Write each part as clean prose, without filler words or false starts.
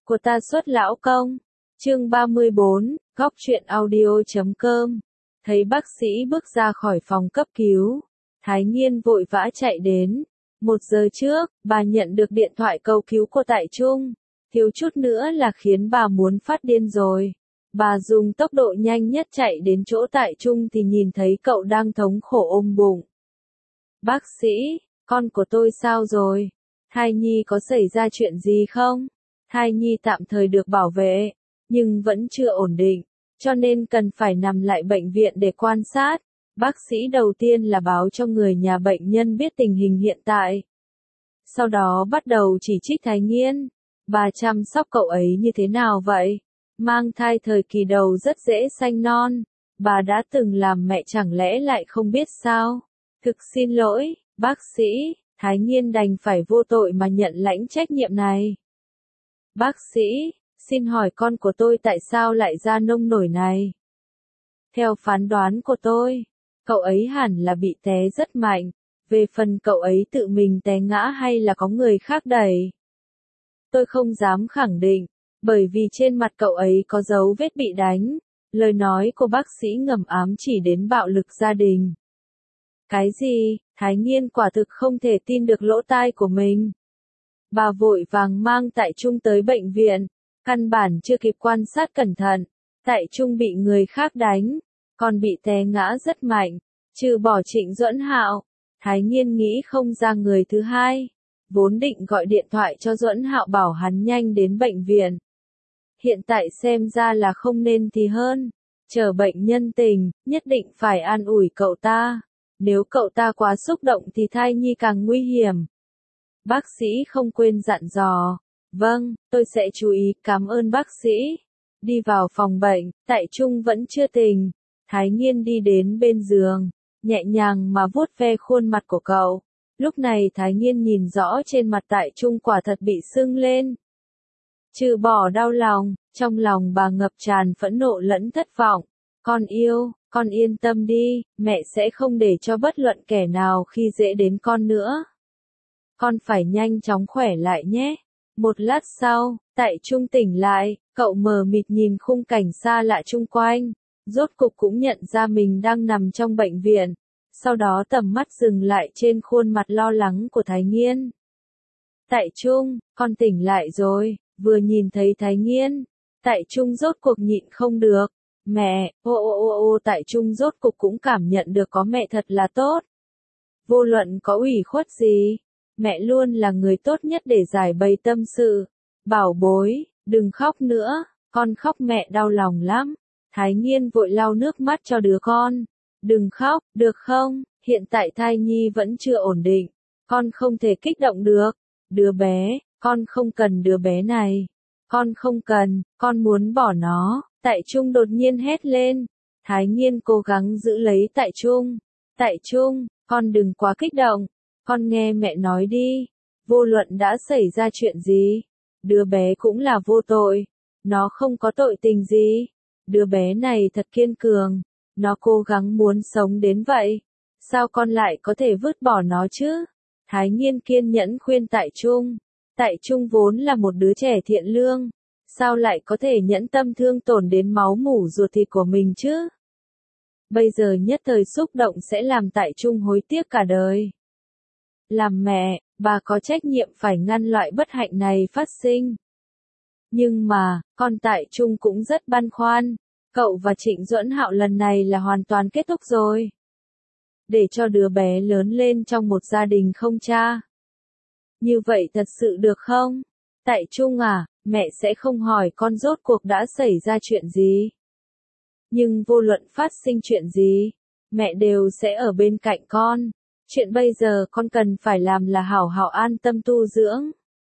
của ta xuất lão công. Chương 34, góc truyện audio.com. Thấy bác sĩ bước ra khỏi phòng cấp cứu, Thái Nghiên vội vã chạy đến. 1 giờ trước, bà nhận được điện thoại cầu cứu của Tại Trung. Thiếu chút nữa là khiến bà muốn phát điên rồi. Bà dùng tốc độ nhanh nhất chạy đến chỗ Tại Trung thì nhìn thấy cậu đang thống khổ ôm bụng. Bác sĩ, con của tôi sao rồi? Thai nhi có xảy ra chuyện gì không? Thai nhi tạm thời được bảo vệ, nhưng vẫn chưa ổn định, cho nên cần phải nằm lại bệnh viện để quan sát. Bác sĩ đầu tiên là báo cho người nhà bệnh nhân biết tình hình hiện tại. Sau đó bắt đầu chỉ trích Thái Nghiên. Bà chăm sóc cậu ấy như thế nào vậy? Mang thai thời kỳ đầu rất dễ sanh non. Bà đã từng làm mẹ chẳng lẽ lại không biết sao? Thực xin lỗi, bác sĩ, Thái Nghiên đành phải vô tội mà nhận lãnh trách nhiệm này. Bác sĩ, xin hỏi con của tôi tại sao lại ra nông nổi này? Theo phán đoán của tôi, cậu ấy hẳn là bị té rất mạnh. Về phần cậu ấy tự mình té ngã hay là có người khác đẩy, tôi không dám khẳng định, bởi vì trên mặt cậu ấy có dấu vết bị đánh. Lời nói của bác sĩ ngầm ám chỉ đến bạo lực gia đình. Cái gì? Thái Nghiên quả thực không thể tin được lỗ tai của mình. Bà vội vàng mang Tại Trung tới bệnh viện, căn bản chưa kịp quan sát cẩn thận. Tại Trung bị người khác đánh, còn bị té ngã rất mạnh, trừ bỏ Trịnh Duẫn Hạo. Thái Nghiên nghĩ không ra người thứ hai, vốn định gọi điện thoại cho Duẫn Hạo bảo hắn nhanh đến bệnh viện. Hiện tại xem ra là không nên thì hơn, chờ bệnh nhân tỉnh, nhất định phải an ủi cậu ta. Nếu cậu ta quá xúc động thì thai nhi càng nguy hiểm. Bác sĩ không quên dặn dò. Vâng, tôi sẽ chú ý, cảm ơn bác sĩ. Đi vào phòng bệnh, Tại Trung vẫn chưa tỉnh. Thái Nghiên đi đến bên giường, nhẹ nhàng mà vuốt ve khuôn mặt của cậu. Lúc này Thái Nghiên nhìn rõ trên mặt Tại Trung quả thật bị sưng lên. Trừ bỏ đau lòng, trong lòng bà ngập tràn phẫn nộ lẫn thất vọng. Con yêu, con yên tâm đi, mẹ sẽ không để cho bất luận kẻ nào khi dễ đến con nữa. Con phải nhanh chóng khỏe lại nhé. Một lát sau, Tại Trung tỉnh lại, cậu mờ mịt nhìn khung cảnh xa lạ chung quanh. Rốt cục cũng nhận ra mình đang nằm trong bệnh viện. Sau đó tầm mắt dừng lại trên khuôn mặt lo lắng của Thái Nghiên. Tại Trung, con tỉnh lại rồi. Vừa nhìn thấy Thái Nghiên, Tại Trung rốt cuộc nhịn không được. Mẹ, Tại Trung rốt cục cũng cảm nhận được có mẹ thật là tốt. Vô luận có ủy khuất gì, mẹ luôn là người tốt nhất để giải bày tâm sự. Bảo bối, đừng khóc nữa, con khóc mẹ đau lòng lắm. Thái Nghiên vội lau nước mắt cho đứa con. Đừng khóc, được không? Hiện tại thai nhi vẫn chưa ổn định. Con không thể kích động được. Đứa bé, con không cần đứa bé này. Con không cần, con muốn bỏ nó. Tại Trung đột nhiên hét lên. Thái Nghiên cố gắng giữ lấy Tại Trung. Tại Trung, con đừng quá kích động. Con nghe mẹ nói đi. Vô luận đã xảy ra chuyện gì, đứa bé cũng là vô tội. Nó không có tội tình gì. Đứa bé này thật kiên cường. Nó cố gắng muốn sống đến vậy. Sao con lại có thể vứt bỏ nó chứ? Thái Nghiên kiên nhẫn khuyên Tại Trung. Tại Trung vốn là một đứa trẻ thiện lương. Sao lại có thể nhẫn tâm thương tổn đến máu mủ ruột thịt của mình chứ? Bây giờ nhất thời xúc động sẽ làm Tại Trung hối tiếc cả đời. Làm mẹ, bà có trách nhiệm phải ngăn loại bất hạnh này phát sinh. Nhưng mà, con Tại Trung cũng rất băn khoăn. Cậu và Trịnh Duẫn Hạo lần này là hoàn toàn kết thúc rồi. Để cho đứa bé lớn lên trong một gia đình không cha. Như vậy thật sự được không? Tại Trung à, mẹ sẽ không hỏi con rốt cuộc đã xảy ra chuyện gì. Nhưng vô luận phát sinh chuyện gì, mẹ đều sẽ ở bên cạnh con. Chuyện bây giờ con cần phải làm là hảo hảo an tâm tu dưỡng.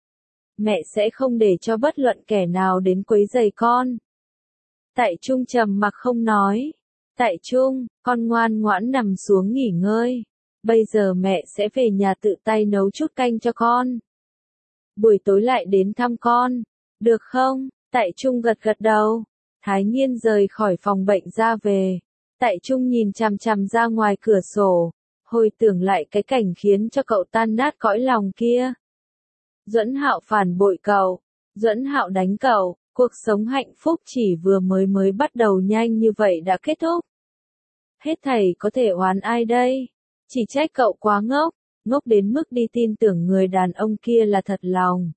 Mẹ sẽ không để cho bất luận kẻ nào đến quấy rầy con. Tại Trung trầm mặc không nói. Tại Trung, con ngoan ngoãn nằm xuống nghỉ ngơi. Bây giờ mẹ sẽ về nhà tự tay nấu chút canh cho con. Buổi tối lại đến thăm con. Được không? Tại Trung gật gật đầu. Thái Nghiên rời khỏi phòng bệnh ra về. Tại Trung nhìn chằm chằm ra ngoài cửa sổ. Hồi tưởng lại cái cảnh khiến cho cậu tan nát cõi lòng kia. Duẫn Hạo phản bội cậu. Duẫn Hạo đánh cậu, cuộc sống hạnh phúc chỉ vừa mới bắt đầu nhanh như vậy đã kết thúc. Hết thảy có thể oán ai đây? Chỉ trách cậu quá ngốc, ngốc đến mức đi tin tưởng người đàn ông kia là thật lòng.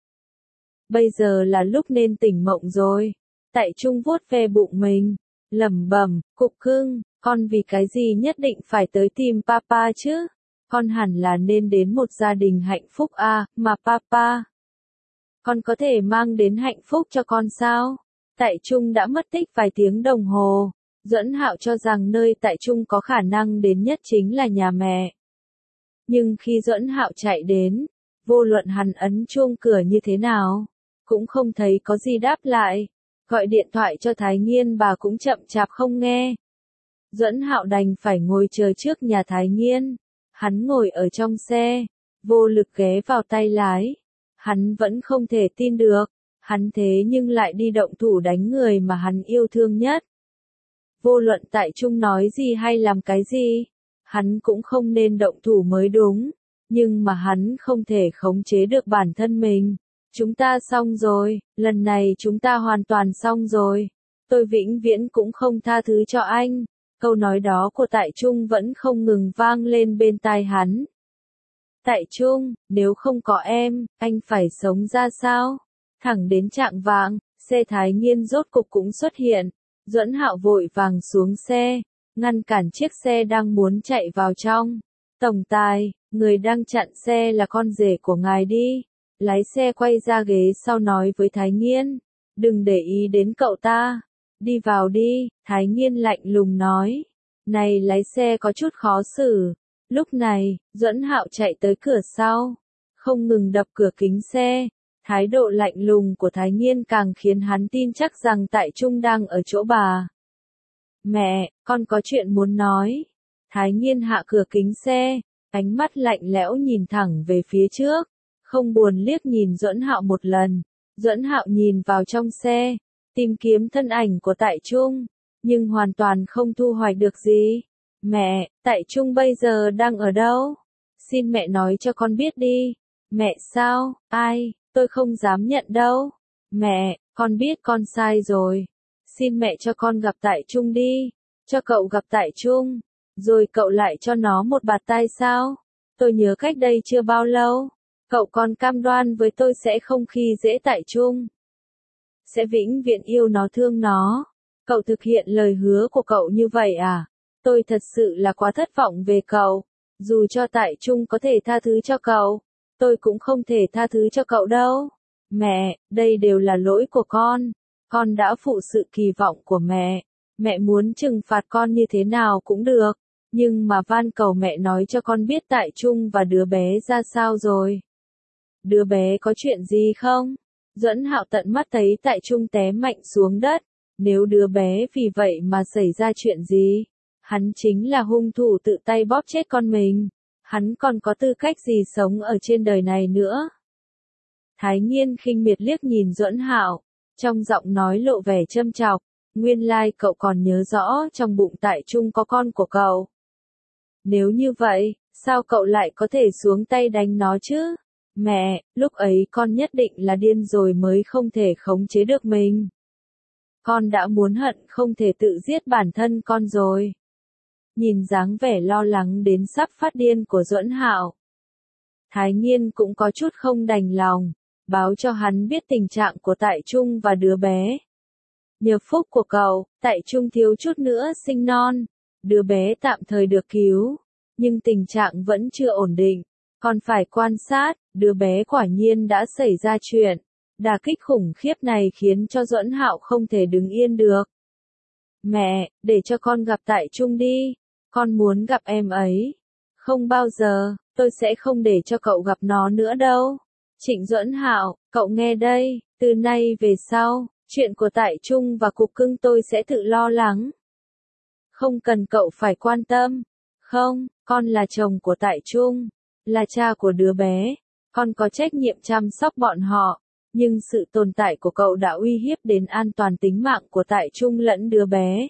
Bây giờ là lúc nên tỉnh mộng rồi. Tại Trung vuốt ve bụng mình, lẩm bẩm, cục cưng, con vì cái gì nhất định phải tới tìm papa chứ? Con hẳn là nên đến một gia đình hạnh phúc mà papa. Con có thể mang đến hạnh phúc cho con sao? Tại Trung đã mất tích vài tiếng đồng hồ. Duẫn Hạo cho rằng nơi Tại Trung có khả năng đến nhất chính là nhà mẹ. Nhưng khi Duẫn Hạo chạy đến, vô luận hắn ấn chuông cửa như thế nào, cũng không thấy có gì đáp lại. Gọi điện thoại cho Thái Nghiên bà cũng chậm chạp không nghe. Duẫn Hạo đành phải ngồi chờ trước nhà Thái Nghiên. Hắn ngồi ở trong xe, vô lực ghé vào tay lái. Hắn vẫn không thể tin được, hắn thế nhưng lại đi động thủ đánh người mà hắn yêu thương nhất. Vô luận Tại Trung nói gì hay làm cái gì, hắn cũng không nên động thủ mới đúng, nhưng mà hắn không thể khống chế được bản thân mình. Chúng ta xong rồi, lần này chúng ta hoàn toàn xong rồi. Tôi vĩnh viễn cũng không tha thứ cho anh. Câu nói đó của Tại Trung vẫn không ngừng vang lên bên tai hắn. Tại Trung, nếu không có em, anh phải sống ra sao? Thẳng đến chạng vạng, xe Thái Nghiên rốt cục cũng xuất hiện. Duẫn Hạo vội vàng xuống xe, ngăn cản chiếc xe đang muốn chạy vào trong. Tổng tài, người đang chặn xe là con rể của ngài đi. Lái xe quay ra ghế sau nói với Thái Nghiên, đừng để ý đến cậu ta. Đi vào đi, Thái Nghiên lạnh lùng nói. Này lái xe có chút khó xử. Lúc này, Duẫn Hạo chạy tới cửa sau, không ngừng đập cửa kính xe. Thái độ lạnh lùng của Thái Nghiên càng khiến hắn tin chắc rằng Tại Trung đang ở chỗ bà. Mẹ, con có chuyện muốn nói. Thái Nghiên hạ cửa kính xe, ánh mắt lạnh lẽo nhìn thẳng về phía trước, không buồn liếc nhìn Duẫn Hạo một lần. Duẫn Hạo nhìn vào trong xe, tìm kiếm thân ảnh của Tại Trung, nhưng hoàn toàn không thu hoạch được gì. Mẹ, Tại Trung bây giờ đang ở đâu? Xin mẹ nói cho con biết đi. Mẹ sao? Ai? Tôi không dám nhận đâu. Mẹ, con biết con sai rồi. Xin mẹ cho con gặp Tại Trung đi. Cho cậu gặp Tại Trung. Rồi cậu lại cho nó một bạt tai sao? Tôi nhớ cách đây chưa bao lâu. Cậu còn cam đoan với tôi sẽ không khi dễ Tại Trung. Sẽ vĩnh viễn yêu nó thương nó. Cậu thực hiện lời hứa của cậu như vậy à? Tôi thật sự là quá thất vọng về cậu. Dù cho Tại Trung có thể tha thứ cho cậu, tôi cũng không thể tha thứ cho cậu đâu. Mẹ, đây đều là lỗi của con. Con đã phụ sự kỳ vọng của mẹ. Mẹ muốn trừng phạt con như thế nào cũng được. Nhưng mà van cầu mẹ nói cho con biết Tại Trung và đứa bé ra sao rồi. Đứa bé có chuyện gì không? Duẫn Hạo tận mắt thấy Tại Trung té mạnh xuống đất. Nếu đứa bé vì vậy mà xảy ra chuyện gì, hắn chính là hung thủ tự tay bóp chết con mình. Hắn còn có tư cách gì sống ở trên đời này nữa? Thái Nghiên khinh miệt liếc nhìn Duẫn Hạo, trong giọng nói lộ vẻ châm chọc. Nguyên lai cậu còn nhớ rõ trong bụng Tại Trung có con của cậu. Nếu như vậy, sao cậu lại có thể xuống tay đánh nó chứ? Mẹ, lúc ấy con nhất định là điên rồi mới không thể khống chế được mình. Con đã muốn hận không thể tự giết bản thân con rồi. Nhìn dáng vẻ lo lắng đến sắp phát điên của Duẫn Hạo, Thái Nghiên cũng có chút không đành lòng, báo cho hắn biết tình trạng của Tại Trung và đứa bé. Nhờ phúc của cậu, Tại Trung thiếu chút nữa sinh non, đứa bé tạm thời được cứu, nhưng tình trạng vẫn chưa ổn định, còn phải quan sát. Đứa bé quả nhiên đã xảy ra chuyện. Đả kích khủng khiếp này khiến cho Duẫn Hạo không thể đứng yên được. Mẹ, để cho con gặp Tại Trung đi. Con muốn gặp em ấy. Không bao giờ, tôi sẽ không để cho cậu gặp nó nữa đâu. Trịnh Duẫn Hạo, cậu nghe đây, từ nay về sau, chuyện của Tại Trung và cục cưng tôi sẽ tự lo lắng. Không cần cậu phải quan tâm. Không, con là chồng của Tại Trung, là cha của đứa bé. Con có trách nhiệm chăm sóc bọn họ. Nhưng sự tồn tại của cậu đã uy hiếp đến an toàn tính mạng của Tại Trung lẫn đứa bé.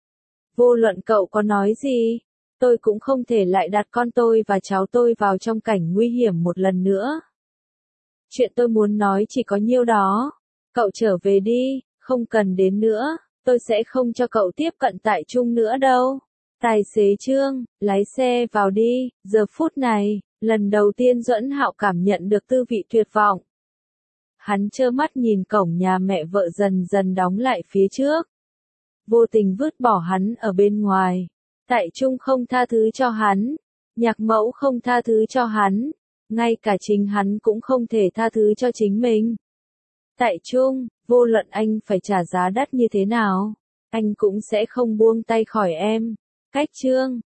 Vô luận cậu có nói gì, tôi cũng không thể lại đặt con tôi và cháu tôi vào trong cảnh nguy hiểm một lần nữa. Chuyện tôi muốn nói chỉ có nhiêu đó. Cậu trở về đi, không cần đến nữa, tôi sẽ không cho cậu tiếp cận Tại Trung nữa đâu. Tài xế Trương, lái xe vào đi, giờ phút này, lần đầu tiên Duẫn Hạo cảm nhận được tư vị tuyệt vọng. Hắn trơ mắt nhìn cổng nhà mẹ vợ dần dần đóng lại phía trước. Vô tình vứt bỏ hắn ở bên ngoài. Tại Trung không tha thứ cho hắn. Nhạc mẫu không tha thứ cho hắn. Ngay cả chính hắn cũng không thể tha thứ cho chính mình. Tại Trung, vô luận anh phải trả giá đắt như thế nào, anh cũng sẽ không buông tay khỏi em. Cách Trương,